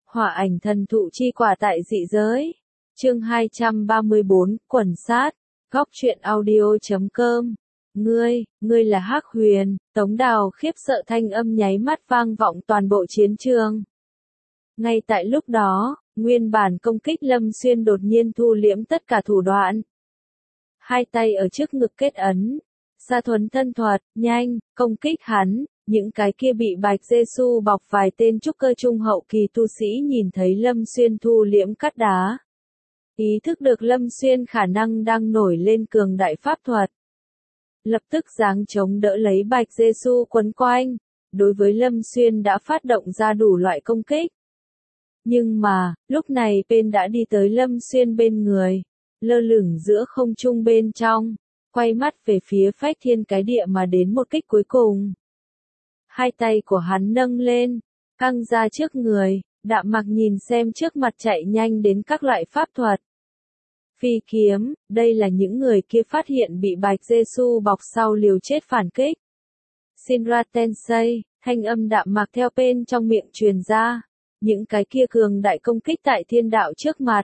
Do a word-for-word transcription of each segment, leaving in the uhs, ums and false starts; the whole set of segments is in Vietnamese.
Hỏa ảnh thần thụ chi quả tại dị giới. Chương hai trăm ba mươi bốn, quần sát. Góc truyện audio chấm com. Ngươi, ngươi là Hắc Huyền. Tống Đào khiếp sợ thanh âm nháy mắt vang vọng toàn bộ chiến trường. Ngay tại lúc đó, nguyên bản công kích Lâm Xuyên đột nhiên thu liễm tất cả thủ đoạn. Hai tay ở trước ngực kết ấn. Sa thuần thân thuật, nhanh, công kích hắn. Những cái kia bị Bạch Giê-xu bọc vài tên trúc cơ trung hậu kỳ tu sĩ nhìn thấy Lâm Xuyên thu liễm cắt đá. Ý thức được Lâm Xuyên khả năng đang nổi lên cường đại pháp thuật. Lập tức giáng chống đỡ lấy Bạch Giê-xu quấn quanh. Đối với Lâm Xuyên đã phát động ra đủ loại công kích. Nhưng mà, lúc này bên đã đi tới Lâm Xuyên bên người. Lơ lửng giữa không trung bên trong. Quay mắt về phía phách thiên cái địa mà đến một kích cuối cùng. Hai tay của hắn nâng lên, căng ra trước người, đạm mặc nhìn xem trước mặt chạy nhanh đến các loại pháp thuật. Phi kiếm, đây là những người kia phát hiện bị Bạch Giê-xu bọc sau liều chết phản kích. Shinra Tensei, thanh âm đạm mặc theo bên trong miệng truyền ra, những cái kia cường đại công kích tại thiên đạo trước mặt.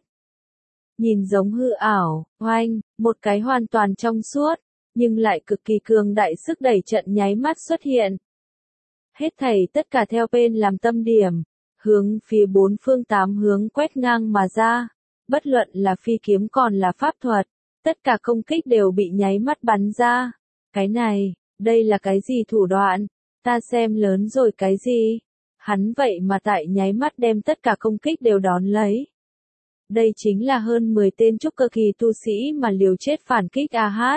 Nhìn giống hư ảo, oanh, một cái hoàn toàn trong suốt, nhưng lại cực kỳ cường đại sức đẩy trận nháy mắt xuất hiện. Hết thảy tất cả theo bên làm tâm điểm, hướng phía bốn phương tám hướng quét ngang mà ra, bất luận là phi kiếm còn là pháp thuật, tất cả công kích đều bị nháy mắt bắn ra. Cái này, đây là cái gì thủ đoạn, ta xem lớn rồi cái gì, hắn vậy mà tại nháy mắt đem tất cả công kích đều đón lấy. Đây chính là hơn mười tên trúc cơ kỳ tu sĩ mà liều chết phản kích a hát.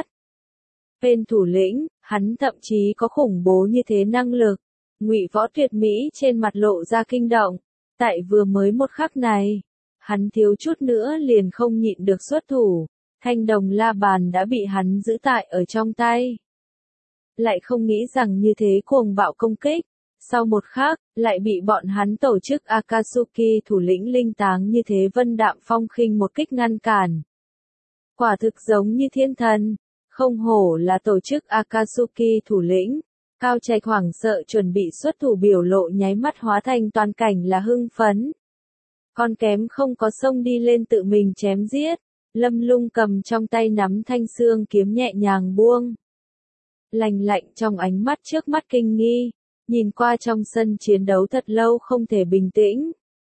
Bên thủ lĩnh, hắn thậm chí có khủng bố như thế năng lực. Ngụy Võ tuyệt mỹ trên mặt lộ ra kinh động, tại vừa mới một khắc này, hắn thiếu chút nữa liền không nhịn được xuất thủ, thanh đồng la bàn đã bị hắn giữ tại ở trong tay. Lại không nghĩ rằng như thế cuồng bạo công kích, sau một khắc, lại bị bọn hắn tổ chức Akatsuki thủ lĩnh linh táng như thế vân đạm phong khinh một kích ngăn cản. Quả thực giống như thiên thần, không hổ là tổ chức Akatsuki thủ lĩnh. Cao Trạch hoảng sợ chuẩn bị xuất thủ biểu lộ nháy mắt hóa thành toàn cảnh là hưng phấn. Còn kém không có xông đi lên tự mình chém giết, Lâm Lung cầm trong tay nắm thanh xương kiếm nhẹ nhàng buông. Lành lạnh trong ánh mắt trước mắt kinh nghi, nhìn qua trong sân chiến đấu thật lâu không thể bình tĩnh.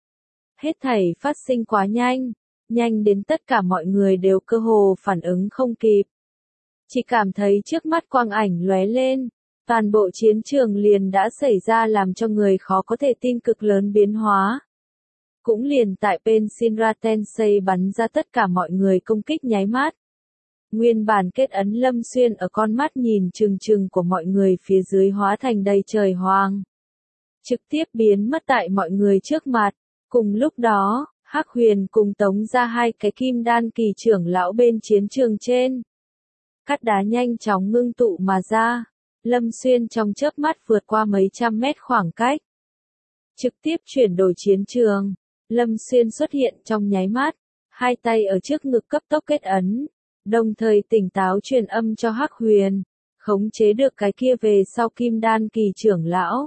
Hết thảy phát sinh quá nhanh, nhanh đến tất cả mọi người đều cơ hồ phản ứng không kịp. Chỉ cảm thấy trước mắt quang ảnh lóe lên. Toàn bộ chiến trường liền đã xảy ra làm cho người khó có thể tin cực lớn biến hóa. Cũng liền tại bên Shinra Tensei bắn ra tất cả mọi người công kích nháy mắt. Nguyên bản kết ấn Lâm Xuyên ở con mắt nhìn trừng trừng của mọi người phía dưới hóa thành đầy trời hoang. Trực tiếp biến mất tại mọi người trước mặt. Cùng lúc đó, Hắc Huyền cùng tống ra hai cái kim đan kỳ trưởng lão bên chiến trường trên. Cắt đá nhanh chóng ngưng tụ mà ra. Lâm Xuyên trong chớp mắt vượt qua mấy trăm mét khoảng cách. Trực tiếp chuyển đổi chiến trường. Lâm Xuyên xuất hiện trong nháy mắt. Hai tay ở trước ngực cấp tốc kết ấn. Đồng thời tỉnh táo truyền âm cho Hắc Huyền. Khống chế được cái kia về sau kim đan kỳ trưởng lão.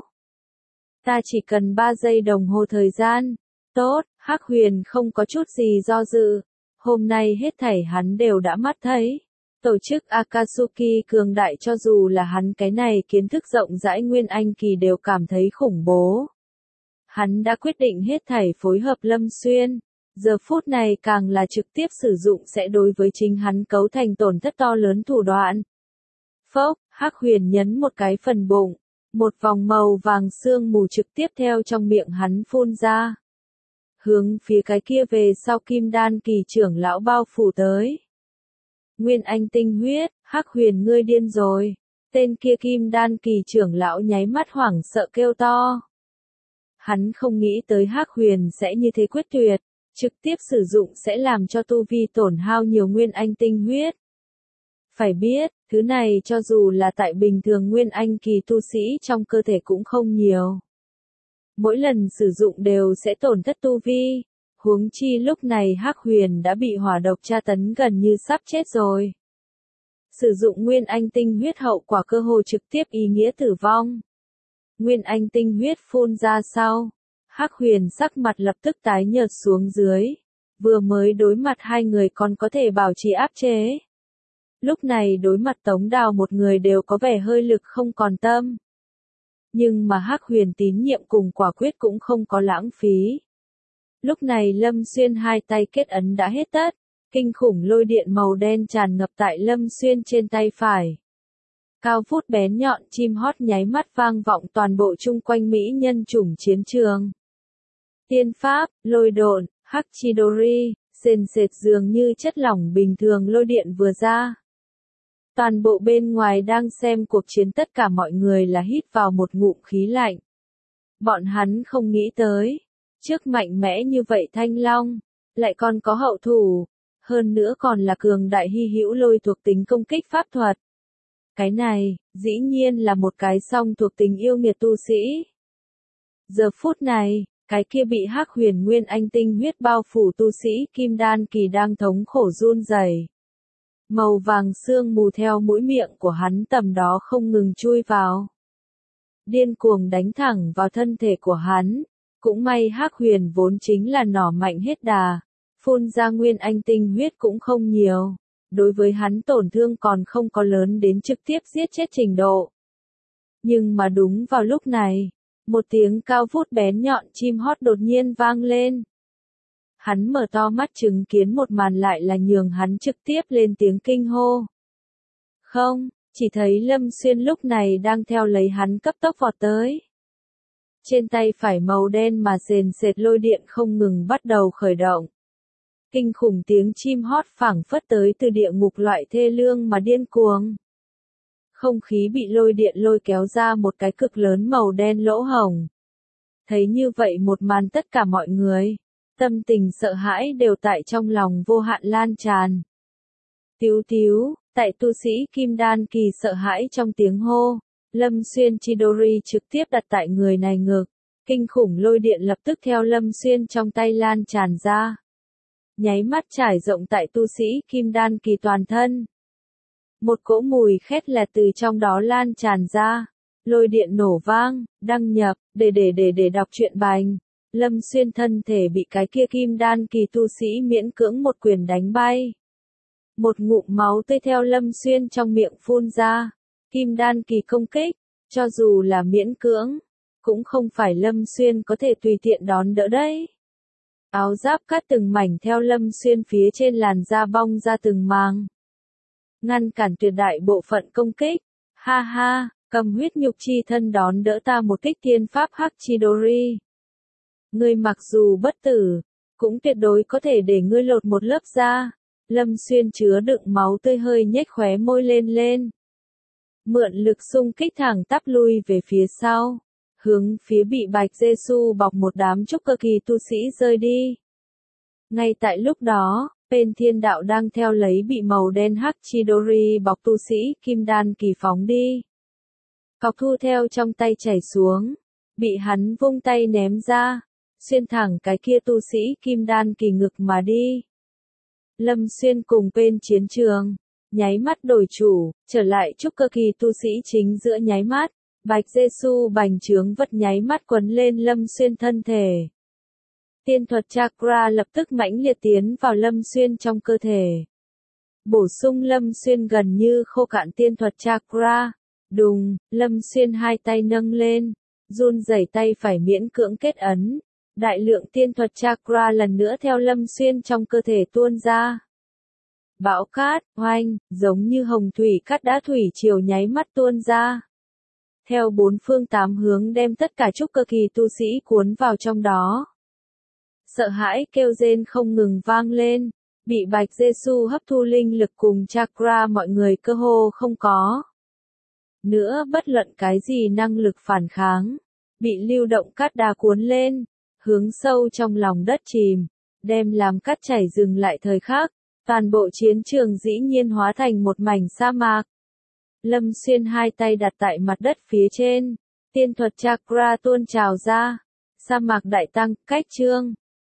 Ta chỉ cần ba giây đồng hồ thời gian. Tốt, Hắc Huyền không có chút gì do dự. Hôm nay hết thảy hắn đều đã mắt thấy. Tổ chức Akatsuki cường đại cho dù là hắn cái này kiến thức rộng rãi Nguyên Anh kỳ đều cảm thấy khủng bố. Hắn đã quyết định hết thảy phối hợp Lâm Xuyên, giờ phút này càng là trực tiếp sử dụng sẽ đối với chính hắn cấu thành tổn thất to lớn thủ đoạn. Phốc, Hắc Huyền nhấn một cái phần bụng, một vòng màu vàng sương mù trực tiếp theo trong miệng hắn phun ra. Hướng phía cái kia về sau kim đan kỳ trưởng lão bao phủ tới. Nguyên Anh tinh huyết, Hắc Huyền ngươi điên rồi. Tên kia kim đan kỳ trưởng lão nháy mắt hoảng sợ kêu to. Hắn không nghĩ tới Hắc Huyền sẽ như thế quyết tuyệt, trực tiếp sử dụng sẽ làm cho tu vi tổn hao nhiều Nguyên Anh tinh huyết. Phải biết, thứ này cho dù là tại bình thường Nguyên Anh kỳ tu sĩ trong cơ thể cũng không nhiều. Mỗi lần sử dụng đều sẽ tổn thất tu vi. Huống chi lúc này Hắc Huyền đã bị hỏa độc tra tấn gần như sắp chết rồi. Sử dụng Nguyên Anh tinh huyết hậu quả cơ hồ trực tiếp ý nghĩa tử vong. Nguyên Anh tinh huyết phun ra sau, Hắc Huyền sắc mặt lập tức tái nhợt xuống dưới. Vừa mới đối mặt hai người còn có thể bảo trì áp chế. Lúc này đối mặt Tống Đào một người đều có vẻ hơi lực không còn tâm. Nhưng mà Hắc Huyền tín nhiệm cùng quả quyết cũng không có lãng phí. Lúc này Lâm Xuyên hai tay kết ấn đã hết tất. Kinh khủng lôi điện màu đen tràn ngập tại Lâm Xuyên trên tay phải. Cao vút bén nhọn chim hót nháy mắt vang vọng toàn bộ chung quanh mỹ nhân chủng chiến trường. Tiên pháp, lôi độn, Hachidori, sền sệt dường như chất lỏng bình thường lôi điện vừa ra. Toàn bộ bên ngoài đang xem cuộc chiến tất cả mọi người là hít vào một ngụm khí lạnh. Bọn hắn không nghĩ tới, trước mạnh mẽ như vậy Thanh Long, lại còn có hậu thủ, hơn nữa còn là cường đại hy hữu lôi thuộc tính công kích pháp thuật. Cái này, dĩ nhiên là một cái song thuộc tính yêu nghiệt tu sĩ. Giờ phút này, cái kia bị Hắc Huyền Nguyên Anh tinh huyết bao phủ tu sĩ Kim Đan Kỳ đang thống khổ run rẩy. Màu vàng sương mù theo mũi miệng của hắn tầm đó không ngừng chui vào. Điên cuồng đánh thẳng vào thân thể của hắn. Cũng may Hắc Huyền vốn chính là nỏ mạnh hết đà. Phun ra Nguyên Anh tinh huyết cũng không nhiều. Đối với hắn tổn thương còn không có lớn đến trực tiếp giết chết trình độ. Nhưng mà đúng vào lúc này, một tiếng cao vút bén nhọn chim hót đột nhiên vang lên. Hắn mở to mắt chứng kiến một màn lại là nhường hắn trực tiếp lên tiếng kinh hô. Không, chỉ thấy Lâm Xuyên lúc này đang theo lấy hắn cấp tốc vọt tới. Trên tay phải màu đen mà sền sệt lôi điện không ngừng bắt đầu khởi động. Kinh khủng tiếng chim hót phảng phất tới từ địa ngục loại thê lương mà điên cuồng. Không khí bị lôi điện lôi kéo ra một cái cực lớn màu đen lỗ hổng. Thấy như vậy một màn tất cả mọi người, tâm tình sợ hãi đều tại trong lòng vô hạn lan tràn. Tíu tíu, tại tu sĩ Kim Đan Kỳ sợ hãi trong tiếng hô, Lâm Xuyên Chidori trực tiếp đặt tại người này ngực. Kinh khủng lôi điện lập tức theo Lâm Xuyên trong tay lan tràn ra. Nháy mắt trải rộng tại tu sĩ Kim Đan Kỳ toàn thân. Một cỗ mùi khét lẹt từ trong đó lan tràn ra. Lôi điện nổ vang, đăng nhập, để để để để đọc truyện bành. Lâm Xuyên thân thể bị cái kia Kim Đan Kỳ tu sĩ miễn cưỡng một quyền đánh bay. Một ngụm máu tươi theo Lâm Xuyên trong miệng phun ra. Kim Đan Kỳ công kích, cho dù là miễn cưỡng, cũng không phải Lâm Xuyên có thể tùy tiện đón đỡ đấy. Áo giáp cắt từng mảnh theo Lâm Xuyên phía trên làn da bong ra từng màng. Ngăn cản tuyệt đại bộ phận công kích. Ha ha, cầm huyết nhục chi thân đón đỡ ta một kích tiên pháp Hachidori. Ngươi mặc dù bất tử, cũng tuyệt đối có thể để ngươi lột một lớp da. Lâm Xuyên chứa đựng máu tươi hơi nhếch khóe môi lên lên. Mượn lực xung kích thẳng tắp lui về phía sau. Hướng phía bị Bạch Giê-xu bọc một đám trúc cơ kỳ tu sĩ rơi đi. Ngay tại lúc đó, bên thiên đạo đang theo lấy bị màu đen Hachidori bọc tu sĩ Kim Đan Kỳ phóng đi. Cọc thu theo trong tay chảy xuống, bị hắn vung tay ném ra, xuyên thẳng cái kia tu sĩ Kim Đan Kỳ ngực mà đi. Lâm Xuyên cùng bên chiến trường, nháy mắt đổi chủ, trở lại trúc cơ kỳ tu sĩ chính giữa nháy mắt. Bạch Giê-xu bành trướng vật nháy mắt quấn lên Lâm Xuyên thân thể. Tiên thuật chakra lập tức mãnh liệt tiến vào Lâm Xuyên trong cơ thể. Bổ sung Lâm Xuyên gần như khô cạn tiên thuật chakra. Đùng, Lâm Xuyên hai tay nâng lên, run rẩy tay phải miễn cưỡng kết ấn. Đại lượng tiên thuật chakra lần nữa theo Lâm Xuyên trong cơ thể tuôn ra. Bão cát, oanh, giống như hồng thủy cát đã thủy triều nháy mắt tuôn ra. Theo bốn phương tám hướng đem tất cả trúc cơ kỳ tu sĩ cuốn vào trong đó. Sợ hãi kêu rên không ngừng vang lên, bị Bạch Giê-xu hấp thu linh lực cùng chakra mọi người cơ hồ không có. Nữa bất luận cái gì năng lực phản kháng, bị lưu động cát đá cuốn lên, hướng sâu trong lòng đất chìm, đem làm cát chảy dừng lại thời khắc, toàn bộ chiến trường dĩ nhiên hóa thành một mảnh sa mạc. Lâm Xuyên hai tay đặt tại mặt đất phía trên, tiên thuật chakra tuôn trào ra, sa mạc đại tăng, cách trương,